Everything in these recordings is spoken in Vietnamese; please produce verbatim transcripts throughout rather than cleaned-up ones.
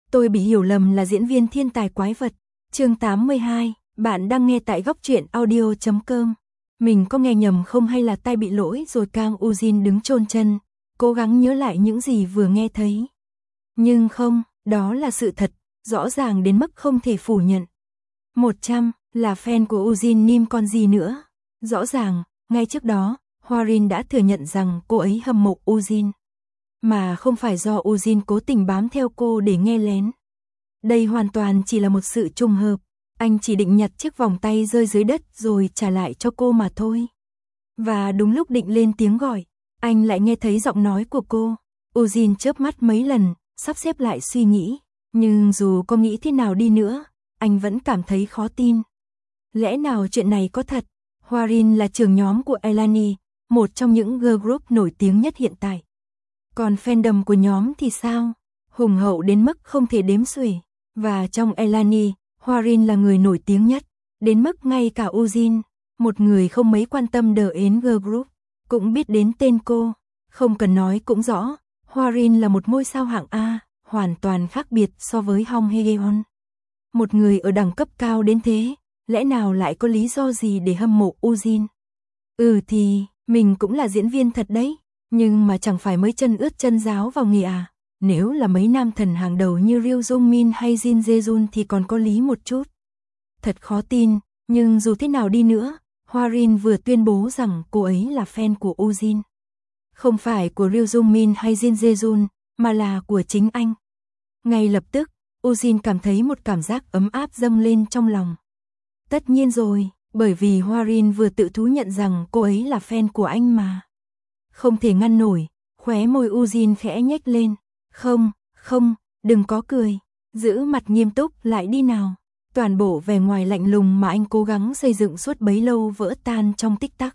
Tôi bị hiểu lầm là diễn viên thiên tài quái vật. Chương tám mươi hai, bạn đang nghe tại góc truyện audio chấm com. Mình có nghe nhầm không hay là tai bị lỗi rồi? Kang Ujin đứng chôn chân, cố gắng nhớ lại những gì vừa nghe thấy. Nhưng không, đó là sự thật, rõ ràng đến mức không thể phủ nhận. một trăm, là fan của Ujin Nim còn gì nữa. Rõ ràng, ngay trước đó, Hwarin đã thừa nhận rằng cô ấy hâm mộ Ujin. Mà không phải do Ujin cố tình bám theo cô để nghe lén. Đây hoàn toàn chỉ là một sự trùng hợp. Anh chỉ định nhặt chiếc vòng tay rơi dưới đất rồi trả lại cho cô mà thôi. Và đúng lúc định lên tiếng gọi, anh lại nghe thấy giọng nói của cô. Ujin chớp mắt mấy lần, sắp xếp lại suy nghĩ. Nhưng dù có nghĩ thế nào đi nữa, anh vẫn cảm thấy khó tin. Lẽ nào chuyện này có thật? Hwarin là trưởng nhóm của Elani, một trong những girl group nổi tiếng nhất hiện tại. Còn fandom của nhóm thì sao? Hùng hậu đến mức không thể đếm xuể. Và trong Elani, Hwarin là người nổi tiếng nhất, đến mức ngay cả Ujin, một người không mấy quan tâm đến girl group, cũng biết đến tên cô. Không cần nói cũng rõ, Hwarin là một ngôi sao hạng A, hoàn toàn khác biệt so với Hong Hae-yeon. Một người ở đẳng cấp cao đến thế, lẽ nào lại có lý do gì để hâm mộ Ujin? Ừ thì, mình cũng là diễn viên thật đấy, nhưng mà chẳng phải mới chân ướt chân ráo vào nghề à. Nếu là mấy nam thần hàng đầu như Ryu Jong-min hay Jin Jae-jun thì còn có lý một chút. Thật khó tin, nhưng dù thế nào đi nữa, Hwarin vừa tuyên bố rằng cô ấy là fan của Ujin. Không phải của Ryu Jong-min hay Jin Jae-jun, mà là của chính anh. Ngay lập tức, Ujin cảm thấy một cảm giác ấm áp dâng lên trong lòng. Tất nhiên rồi, bởi vì Hwarin vừa tự thú nhận rằng cô ấy là fan của anh mà. Không thể ngăn nổi, khóe môi Ujin khẽ nhếch lên. Không, không, đừng có cười, giữ mặt nghiêm túc lại đi nào. Toàn bộ vẻ ngoài lạnh lùng mà anh cố gắng xây dựng suốt bấy lâu vỡ tan trong tích tắc.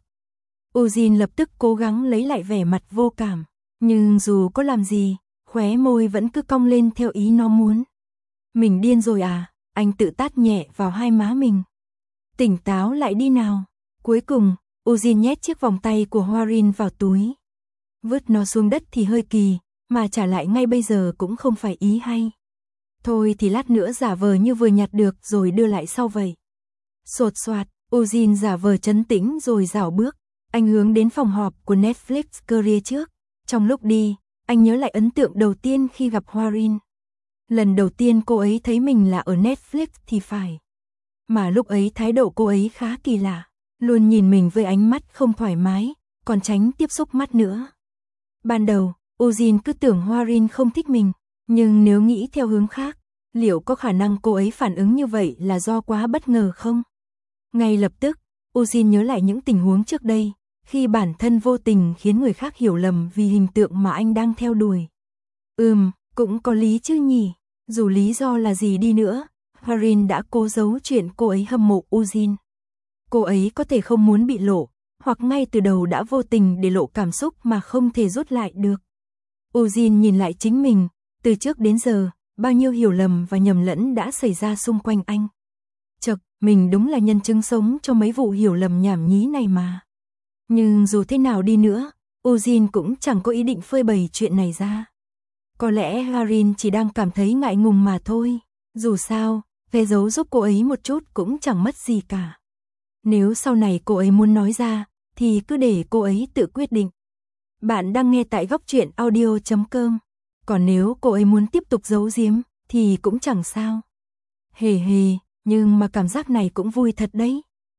Ujin lập tức cố gắng lấy lại vẻ mặt vô cảm, nhưng dù có làm gì, khóe môi vẫn cứ cong lên theo ý nó muốn. Mình điên rồi à? Anh tự tát nhẹ vào hai má mình. Tỉnh táo lại đi nào. Cuối cùng, Ujin nhét chiếc vòng tay của Hwarin vào túi. Vứt nó xuống đất thì hơi kỳ, mà trả lại ngay bây giờ cũng không phải ý hay. Thôi thì lát nữa giả vờ như vừa nhặt được rồi đưa lại sau vậy. Sột soạt, Ujin giả vờ trấn tĩnh rồi rảo bước. Anh hướng đến phòng họp của Netflix Korea trước. Trong lúc đi, anh nhớ lại ấn tượng đầu tiên khi gặp Hwarin. Lần đầu tiên cô ấy thấy mình là ở Netflix thì phải. Mà lúc ấy thái độ cô ấy khá kỳ lạ. Luôn nhìn mình với ánh mắt không thoải mái, còn tránh tiếp xúc mắt nữa. Ban đầu, Ujin cứ tưởng Hwarin không thích mình, nhưng nếu nghĩ theo hướng khác, liệu có khả năng cô ấy phản ứng như vậy là do quá bất ngờ không? Ngay lập tức, Ujin nhớ lại những tình huống trước đây, khi bản thân vô tình khiến người khác hiểu lầm vì hình tượng mà anh đang theo đuổi. Ừm, cũng có lý chứ nhỉ, dù lý do là gì đi nữa, Hwarin đã cố giấu chuyện cô ấy hâm mộ Ujin. Cô ấy có thể không muốn bị lộ, hoặc ngay từ đầu đã vô tình để lộ cảm xúc mà không thể rút lại được. Ujin nhìn lại chính mình, từ trước đến giờ, bao nhiêu hiểu lầm và nhầm lẫn đã xảy ra xung quanh anh. Chật, mình đúng là nhân chứng sống cho mấy vụ hiểu lầm nhảm nhí này mà. Nhưng dù thế nào đi nữa, Ujin cũng chẳng có ý định phơi bày chuyện này ra. Có lẽ Hwarin chỉ đang cảm thấy ngại ngùng mà thôi. Dù sao, che giấu giúp cô ấy một chút cũng chẳng mất gì cả. Nếu sau này cô ấy muốn nói ra, thì cứ để cô ấy tự quyết định. Bạn đang nghe tại góc truyện audio chấm com. Còn nếu cô ấy muốn tiếp tục giấu giếm, thì cũng chẳng sao. Hề hề, nhưng mà cảm giác này cũng vui thật đấy.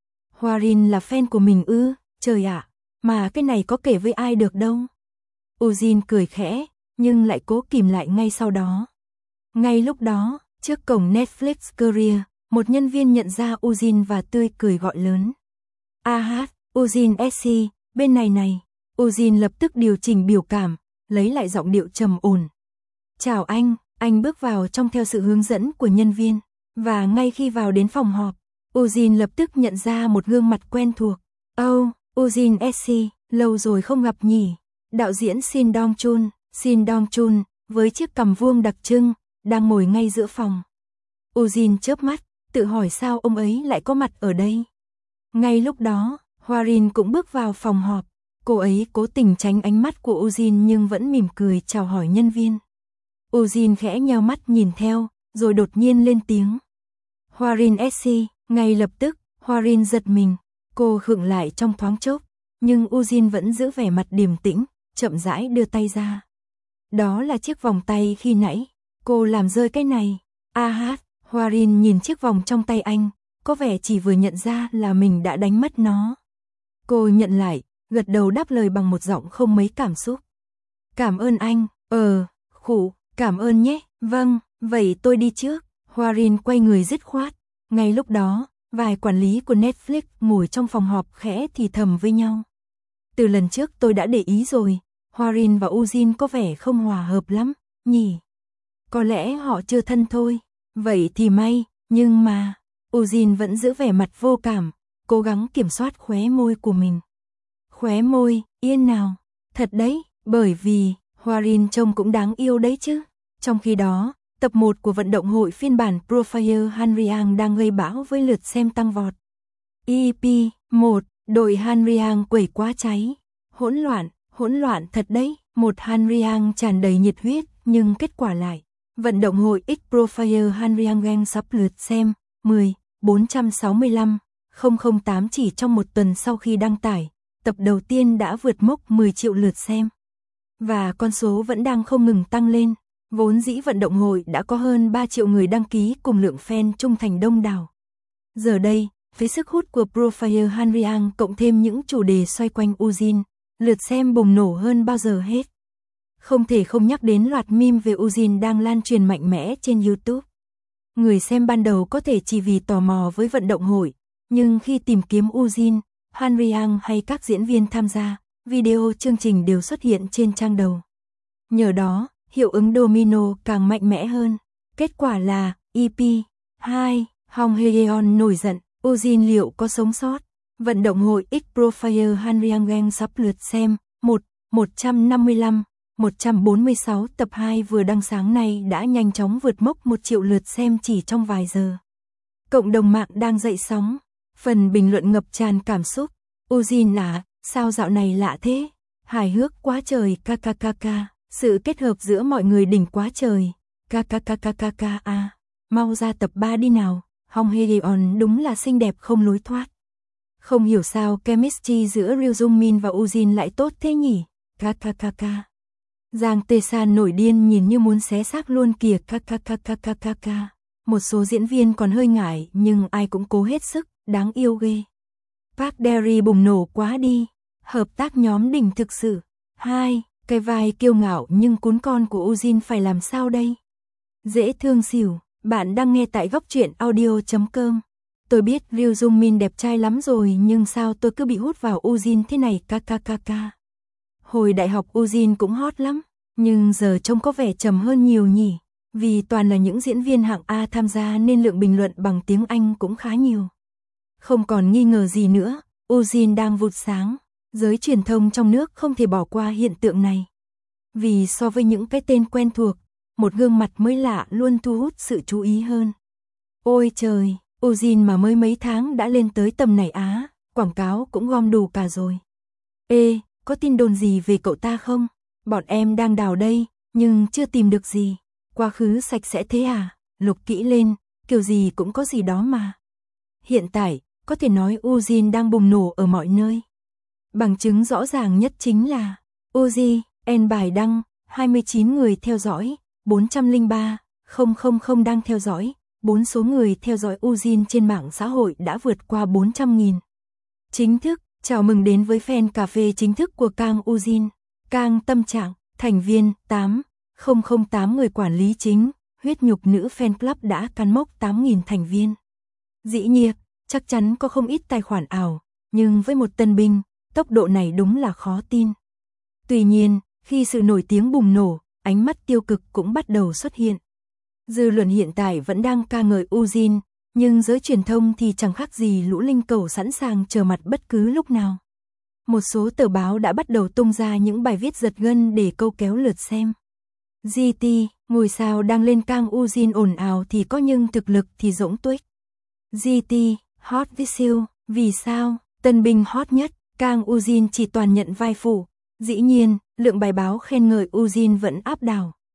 Hwarin là fan của mình ư, trời ạ, mà cái này có kể với ai được đâu. Ujin cười khẽ, nhưng lại cố kìm lại ngay sau đó. Ngay lúc đó, trước cổng Netflix Korea, một nhân viên nhận ra Ujin và tươi cười gọi lớn. A hát, Ujin ét xê, bên này này. Ujin lập tức điều chỉnh biểu cảm, lấy lại giọng điệu trầm ổn. Chào anh, anh bước vào trong theo sự hướng dẫn của nhân viên. Và ngay khi vào đến phòng họp, Ujin lập tức nhận ra một gương mặt quen thuộc. Oh, Ujin ét xê, lâu rồi không gặp nhỉ. Đạo diễn Shin Dong-chun, Shin Dong-chun, với chiếc cằm vuông đặc trưng, đang ngồi ngay giữa phòng. Ujin chớp mắt, tự hỏi sao ông ấy lại có mặt ở đây. Ngay lúc đó, Hwarin cũng bước vào phòng họp. Cô ấy cố tình tránh ánh mắt của Ujin nhưng vẫn mỉm cười chào hỏi nhân viên. Ujin khẽ nheo mắt nhìn theo, rồi đột nhiên lên tiếng. Hwarin ét xê, ngay lập tức, Hwarin giật mình, cô khựng lại trong thoáng chốc, nhưng Ujin vẫn giữ vẻ mặt điềm tĩnh, chậm rãi đưa tay ra. Đó là chiếc vòng tay khi nãy, cô làm rơi cái này. A hát, Hwarin nhìn chiếc vòng trong tay anh, có vẻ chỉ vừa nhận ra là mình đã đánh mất nó. Cô nhận lại, gật đầu đáp lời bằng một giọng không mấy cảm xúc. Cảm ơn anh, ờ, khụ, cảm ơn nhé, vâng, vậy tôi đi trước. Hwarin quay người dứt khoát. Ngay lúc đó, vài quản lý của Netflix ngồi trong phòng họp khẽ thì thầm với nhau. Từ lần trước tôi đã để ý rồi, Hwarin và Ujin có vẻ không hòa hợp lắm, nhỉ? Có lẽ họ chưa thân thôi. Vậy thì may, nhưng mà... Ujin vẫn giữ vẻ mặt vô cảm, cố gắng kiểm soát khóe môi của mình. Khóe môi, yên nào. Thật đấy, bởi vì, Hwarin trông cũng đáng yêu đấy chứ. Trong khi đó, tập một của vận động hội phiên bản Profile Hanriang đang gây bão với lượt xem tăng vọt. e pê một, đội Hanriang quẩy quá cháy. Hỗn loạn, hỗn loạn thật đấy. Một Hanriang tràn đầy nhiệt huyết, nhưng kết quả lại. Vận động hội X Profile Hanriang gang sắp lượt xem, mười, bốn trăm sáu mươi lăm, nghìn tám chỉ trong một tuần sau khi đăng tải. Tập đầu tiên đã vượt mốc mười triệu lượt xem. Và con số vẫn đang không ngừng tăng lên. Vốn dĩ vận động hội đã có hơn ba triệu người đăng ký cùng lượng fan trung thành đông đảo. Giờ đây, với sức hút của Profile Hanriang cộng thêm những chủ đề xoay quanh Ujin, lượt xem bùng nổ hơn bao giờ hết. Không thể không nhắc đến loạt meme về Ujin đang lan truyền mạnh mẽ trên YouTube. Người xem ban đầu có thể chỉ vì tò mò với vận động hội, nhưng khi tìm kiếm Ujin, Hanriang hay các diễn viên tham gia, video chương trình đều xuất hiện trên trang đầu. Nhờ đó, hiệu ứng domino càng mạnh mẽ hơn. Kết quả là, e pê hai, Hong Hae-yeon nổi giận, Ujin liệu có sống sót? Vận động hội X Profile Hanriang gang sắp lượt xem, một, một trăm năm mươi lăm, một trăm bốn mươi sáu tập hai vừa đăng sáng nay đã nhanh chóng vượt mốc một triệu lượt xem chỉ trong vài giờ. Cộng đồng mạng đang dậy sóng, phần bình luận ngập tràn cảm xúc. Ujin à, sao dạo này lạ thế? Hài hước quá trời, kkk. Sự kết hợp giữa mọi người đỉnh quá trời. Kkkkk a. Mau ra tập ba đi nào. Hong Hae-yeon đúng là xinh đẹp không lối thoát. Không hiểu sao chemistry giữa Ryu Jung Min và Ujin lại tốt thế nhỉ? Kkkkk. Giang Tae-san nổi điên nhìn như muốn xé xác luôn kìa. Kkkkkkk. Một số diễn viên còn hơi ngại nhưng ai cũng cố hết sức, đáng yêu ghê. Park Dae-ri bùng nổ quá đi. Hợp tác nhóm đỉnh thực sự. Hai. Cái vai kiêu ngạo nhưng cún con của Ujin phải làm sao đây? Dễ thương xỉu, bạn đang nghe tại góc truyện audio chấm com. Tôi biết Ryu Jung Min đẹp trai lắm rồi nhưng sao tôi cứ bị hút vào Ujin thế này kkkkk. Hồi đại học Ujin cũng hot lắm, nhưng giờ trông có vẻ trầm hơn nhiều nhỉ. Vì toàn là những diễn viên hạng A tham gia nên lượng bình luận bằng tiếng Anh cũng khá nhiều. Không còn nghi ngờ gì nữa, Ujin đang vụt sáng. Giới truyền thông trong nước không thể bỏ qua hiện tượng này. Vì so với những cái tên quen thuộc, một gương mặt mới lạ luôn thu hút sự chú ý hơn. Ôi trời, Ujin mà mới mấy tháng đã lên tới tầm này á, quảng cáo cũng gom đủ cả rồi. Ê, có tin đồn gì về cậu ta không? Bọn em đang đào đây, nhưng chưa tìm được gì. Quá khứ sạch sẽ thế à? Lục kỹ lên, kiểu gì cũng có gì đó mà. Hiện tại, có thể nói Ujin đang bùng nổ ở mọi nơi. Bằng chứng rõ ràng nhất chính là Uzi, en bài đăng, hai mươi chín người theo dõi, bốn trăm lẻ ba, nghìn đang theo dõi, bốn số người theo dõi Ujin trên mạng xã hội đã vượt qua bốn trăm nghìn. Chính thức, chào mừng đến với fan cà phê chính thức của Kang Ujin. Kang tâm trạng, thành viên tám nghìn tám người quản lý chính, huyết nhục nữ fan club đã cán mốc tám nghìn thành viên. Dĩ nhiên, chắc chắn có không ít tài khoản ảo, nhưng với một tân binh, tốc độ này đúng là khó tin. Tuy nhiên, khi sự nổi tiếng bùng nổ, ánh mắt tiêu cực cũng bắt đầu xuất hiện. Dư luận hiện tại vẫn đang ca ngợi Ujin, nhưng giới truyền thông thì chẳng khác gì lũ linh cẩu sẵn sàng chờ mặt bất cứ lúc nào. Một số tờ báo đã bắt đầu tung ra những bài viết giật gân để câu kéo lượt xem. giê tê, ngôi sao đang lên Kang Ujin ồn ào thì có nhưng thực lực thì rỗng tuếch. giê tê, hot visual, vì sao, tân binh hot nhất, Kang Ujin chỉ toàn nhận vai phụ. Dĩ nhiên, lượng bài báo khen ngợi Ujin vẫn áp đảo.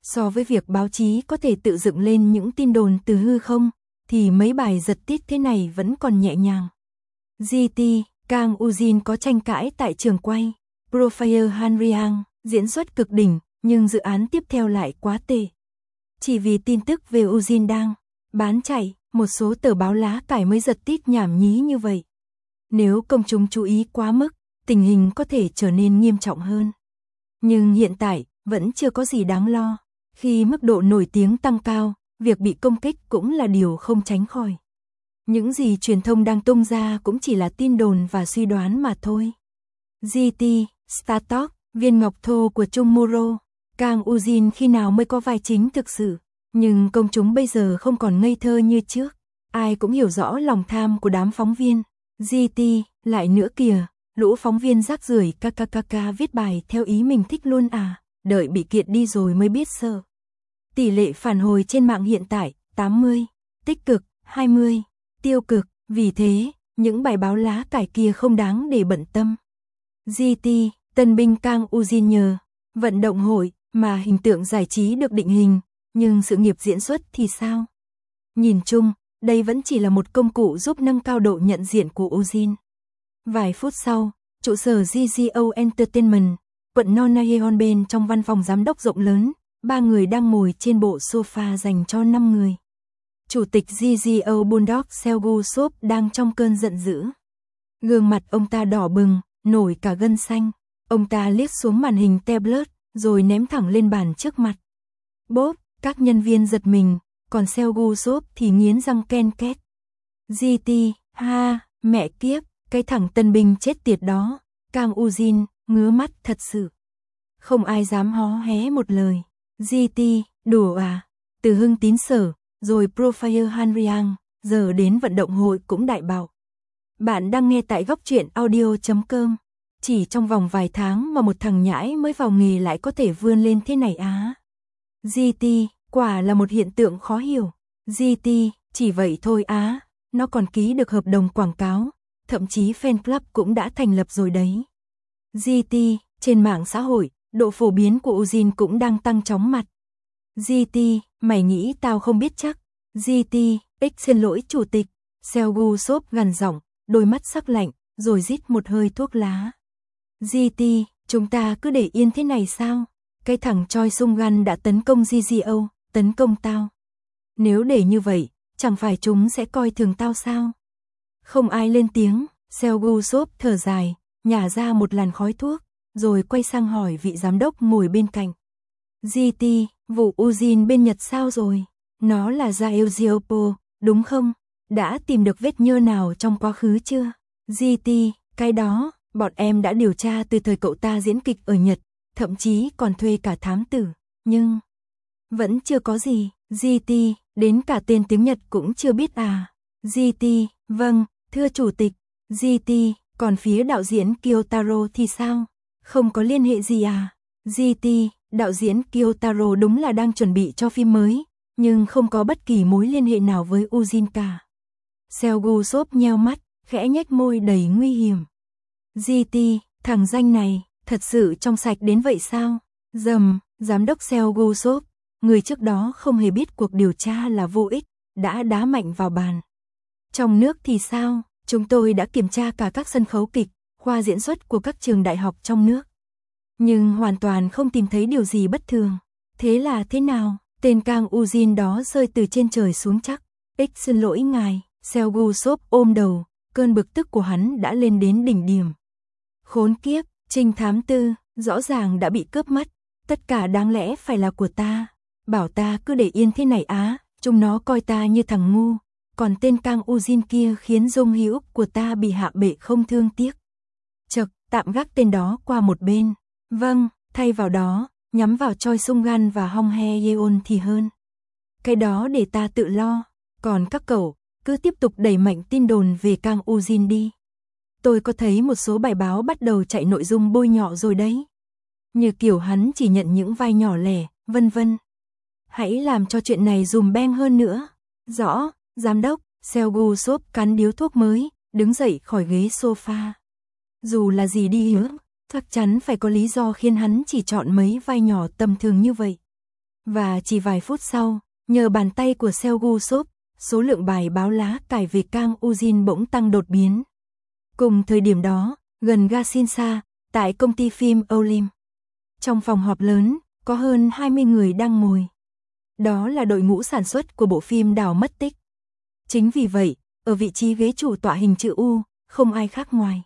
So với việc báo chí có thể tự dựng lên những tin đồn từ hư không, thì mấy bài giật tít thế này vẫn còn nhẹ nhàng. giê tê, Kang Ujin có tranh cãi tại trường quay. Profile Hanriang, diễn xuất cực đỉnh, nhưng dự án tiếp theo lại quá tệ. Chỉ vì tin tức về Ujin đang bán chạy, một số tờ báo lá cải mới giật tít nhảm nhí như vậy. Nếu công chúng chú ý quá mức, tình hình có thể trở nên nghiêm trọng hơn. Nhưng hiện tại, vẫn chưa có gì đáng lo. Khi mức độ nổi tiếng tăng cao, việc bị công kích cũng là điều không tránh khỏi. Những gì truyền thông đang tung ra cũng chỉ là tin đồn và suy đoán mà thôi. giê tê, Star Talk, viên ngọc thô của Chung Muro. Kang Ujin khi nào mới có vai chính thực sự, nhưng công chúng bây giờ không còn ngây thơ như trước. Ai cũng hiểu rõ lòng tham của đám phóng viên. giê tê, lại nữa kìa, lũ phóng viên rác rưởi kkk viết bài theo ý mình thích luôn à, đợi bị kiện đi rồi mới biết sợ. Tỷ lệ phản hồi trên mạng hiện tại, tám mươi, tích cực, hai mươi, tiêu cực, vì thế, những bài báo lá cải kia không đáng để bận tâm. giê tê, tân binh Kang Ujin nhờ vận động hội mà hình tượng giải trí được định hình, nhưng sự nghiệp diễn xuất thì sao? Nhìn chung, đây vẫn chỉ là một công cụ giúp nâng cao độ nhận diện của Ujin. Vài phút sau, trụ sở giê giê o Entertainment, quận Nonnaeon bên trong văn phòng giám đốc rộng lớn, ba người đang ngồi trên bộ sofa dành cho năm người. Chủ tịch giê giê o Bulldog Seo Sop đang trong cơn giận dữ. Gương mặt ông ta đỏ bừng, nổi cả gân xanh. Ông ta liếc xuống màn hình tablet, rồi ném thẳng lên bàn trước mặt. Bốp, các nhân viên giật mình, còn Seo Sop thì nghiến răng ken két. giê tê, ha, mẹ kiếp, cái thằng tân binh chết tiệt đó. Kang Ujin, ngứa mắt thật sự. Không ai dám hó hé một lời. giê tê, đùa à, từ Hưng Tín Sở, rồi Profile Hanriang, giờ đến vận động hội cũng đại bạo. Bạn đang nghe tại góc truyện audio chấm com. Chỉ trong vòng vài tháng mà một thằng nhãi mới vào nghề lại có thể vươn lên thế này á. giê tê, quả là một hiện tượng khó hiểu. giê tê, chỉ vậy thôi á, nó còn ký được hợp đồng quảng cáo, thậm chí fan club cũng đã thành lập rồi đấy. giê tê, trên mạng xã hội, độ phổ biến của Ujin cũng đang tăng chóng mặt. giê tê, mày nghĩ tao không biết chắc. giê tê, x xin lỗi chủ tịch. Seo Sop gằn giọng, đôi mắt sắc lạnh, rồi rít một hơi thuốc lá. giê tê, chúng ta cứ để yên thế này sao? Cái thằng Choi Sung Gun đã tấn công giê giê o, tấn công tao. Nếu để như vậy, chẳng phải chúng sẽ coi thường tao sao? Không ai lên tiếng, Seo Sop thở dài, nhả ra một làn khói thuốc, rồi quay sang hỏi vị giám đốc ngồi bên cạnh. giê tê, vụ Ujin bên Nhật sao rồi? Nó là Jaeopo, đúng không? Đã tìm được vết nhơ nào trong quá khứ chưa? giê tê, cái đó, bọn em đã điều tra từ thời cậu ta diễn kịch ở Nhật, thậm chí còn thuê cả thám tử, nhưng vẫn chưa có gì. giê tê, đến cả tên tiếng Nhật cũng chưa biết à? giê tê, vâng, thưa chủ tịch. giê tê, còn phía đạo diễn Kyotaro thì sao? Không có liên hệ gì à? giê tê, đạo diễn Kyotaro đúng là đang chuẩn bị cho phim mới, nhưng không có bất kỳ mối liên hệ nào với Ujin cả. Seo Sop nheo mắt, khẽ nhếch môi đầy nguy hiểm. giê tê, thằng danh này, thật sự trong sạch đến vậy sao? Dầm, giám đốc Seo Sop, người trước đó không hề biết cuộc điều tra là vô ích, đã đá mạnh vào bàn. Trong nước thì sao? Chúng tôi đã kiểm tra cả các sân khấu kịch, khoa diễn xuất của các trường đại học trong nước. Nhưng hoàn toàn không tìm thấy điều gì bất thường. Thế là thế nào? Tên Kang Ujin đó rơi từ trên trời xuống chắc. X xin lỗi ngài. Seo Sop ôm đầu, cơn bực tức của hắn đã lên đến đỉnh điểm. Khốn kiếp, trinh thám tư, rõ ràng đã bị cướp mất. Tất cả đáng lẽ phải là của ta. Bảo ta cứ để yên thế này á, chúng nó coi ta như thằng ngu. Còn tên Kang Ujin kia khiến dung hữu của ta bị hạ bệ không thương tiếc. Chật, tạm gác tên đó qua một bên. Vâng, thay vào đó, nhắm vào Choi Sung Gun và Hong Hae Yeon thì hơn. Cái đó để ta tự lo, còn các cậu, cứ tiếp tục đẩy mạnh tin đồn về Kang Ujin đi. Tôi có thấy một số bài báo bắt đầu chạy nội dung bôi nhọ rồi đấy. Như kiểu hắn chỉ nhận những vai nhỏ lẻ, vân vân. Hãy làm cho chuyện này dùm beng hơn nữa. Rõ, giám đốc. Seo Sop cắn điếu thuốc mới, đứng dậy khỏi ghế sofa. Dù là gì đi nữa, chắc chắn phải có lý do khiến hắn chỉ chọn mấy vai nhỏ tầm thường như vậy. Và chỉ vài phút sau, nhờ bàn tay của Seo Gu-sop, số lượng bài báo lá cải về Kang Woo-jin bỗng tăng đột biến. Cùng thời điểm đó, gần ga Shinsa, tại công ty phim Olim, trong phòng họp lớn, có hơn hai mươi người đang ngồi. Đó là đội ngũ sản xuất của bộ phim Đảo mất tích. Chính vì vậy, ở vị trí ghế chủ tọa hình chữ U, không ai khác ngoài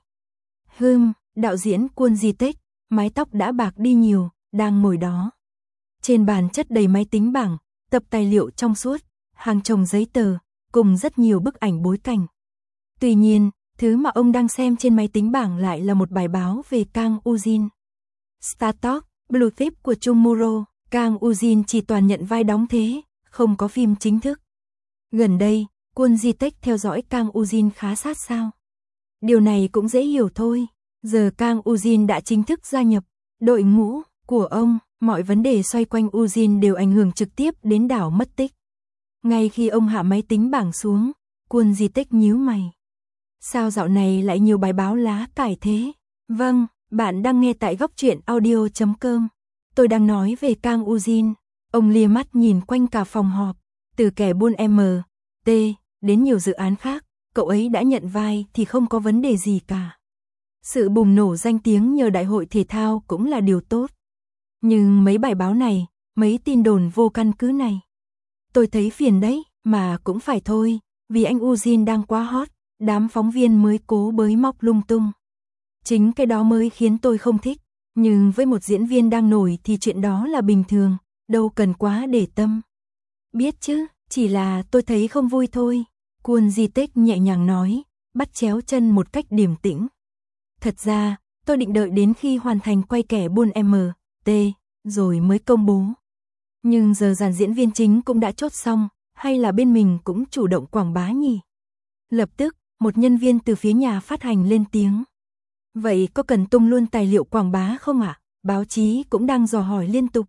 Hừm, đạo diễn Kwon Ji-taek, mái tóc đã bạc đi nhiều, đang ngồi đó. Trên bàn chất đầy máy tính bảng, tập tài liệu trong suốt, hàng chồng giấy tờ, cùng rất nhiều bức ảnh bối cảnh. Tuy nhiên, thứ mà ông đang xem trên máy tính bảng lại là một bài báo về Kang Woo-jin. Star Talk, Blue Tip của Chung Muro, Kang Woo-jin chỉ toàn nhận vai đóng thế, không có phim chính thức. Gần đây, Kwon Ji-taek theo dõi Kang Woo-jin khá sát sao. Điều này cũng dễ hiểu thôi, giờ Kang Woo-jin đã chính thức gia nhập đội ngũ của ông, mọi vấn đề xoay quanh Woo-jin đều ảnh hưởng trực tiếp đến đảo mất tích. Ngay khi ông hạ máy tính bảng xuống, Kwon Ji-taek nhíu mày. Sao dạo này lại nhiều bài báo lá cải thế? Vâng, bạn đang nghe tại góc truyện audio chấm com. Tôi đang nói về Kang Woo-jin. Ông lia mắt nhìn quanh cả phòng họp, từ kẻ buôn M, T, đến nhiều dự án khác, cậu ấy đã nhận vai thì không có vấn đề gì cả. Sự bùng nổ danh tiếng nhờ đại hội thể thao cũng là điều tốt. Nhưng mấy bài báo này, mấy tin đồn vô căn cứ này, tôi thấy phiền đấy, mà cũng phải thôi, vì anh Woo-jin đang quá hot, đám phóng viên mới cố bới móc lung tung. Chính cái đó mới khiến tôi không thích, nhưng với một diễn viên đang nổi thì chuyện đó là bình thường, đâu cần quá để tâm. Biết chứ, chỉ là tôi thấy không vui thôi, Kwon Ji-taek nhẹ nhàng nói, bắt chéo chân một cách điềm tĩnh. Thật ra, tôi định đợi đến khi hoàn thành quay kẻ buôn M, T, rồi mới công bố. Nhưng giờ dàn diễn viên chính cũng đã chốt xong, hay là bên mình cũng chủ động quảng bá nhỉ? Lập tức, một nhân viên từ phía nhà phát hành lên tiếng. Vậy có cần tung luôn tài liệu quảng bá không ạ? À? Báo chí cũng đang dò hỏi liên tục.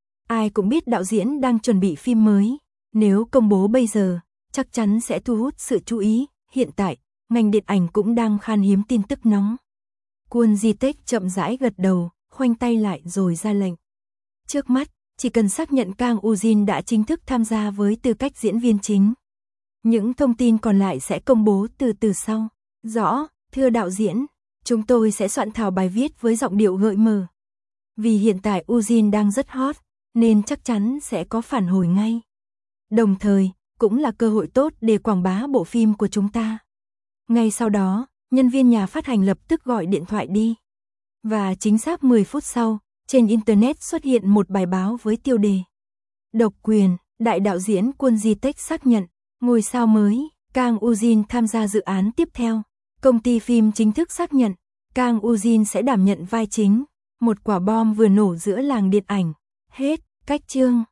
Ai cũng biết đạo diễn đang chuẩn bị phim mới. Nếu công bố bây giờ, chắc chắn sẽ thu hút sự chú ý. Hiện tại, ngành điện ảnh cũng đang khan hiếm tin tức nóng. Kwon Ji-taek chậm rãi gật đầu, khoanh tay lại rồi ra lệnh. Trước mắt, chỉ cần xác nhận Kang Woo-jin đã chính thức tham gia với tư cách diễn viên chính. Những thông tin còn lại sẽ công bố từ từ sau. Rõ, thưa đạo diễn, chúng tôi sẽ soạn thảo bài viết với giọng điệu gợi mở. Vì hiện tại Woo-jin đang rất hot, nên chắc chắn sẽ có phản hồi ngay. Đồng thời, cũng là cơ hội tốt để quảng bá bộ phim của chúng ta. Ngay sau đó, nhân viên nhà phát hành lập tức gọi điện thoại đi. Và chính xác mười phút sau, trên Internet xuất hiện một bài báo với tiêu đề Độc quyền, đại đạo diễn Kwon Ji-taek xác nhận, ngôi sao mới, Kang Woo-jin tham gia dự án tiếp theo. Công ty phim chính thức xác nhận, Kang Woo-jin sẽ đảm nhận vai chính. Một quả bom vừa nổ giữa làng điện ảnh. Hết, cách chương.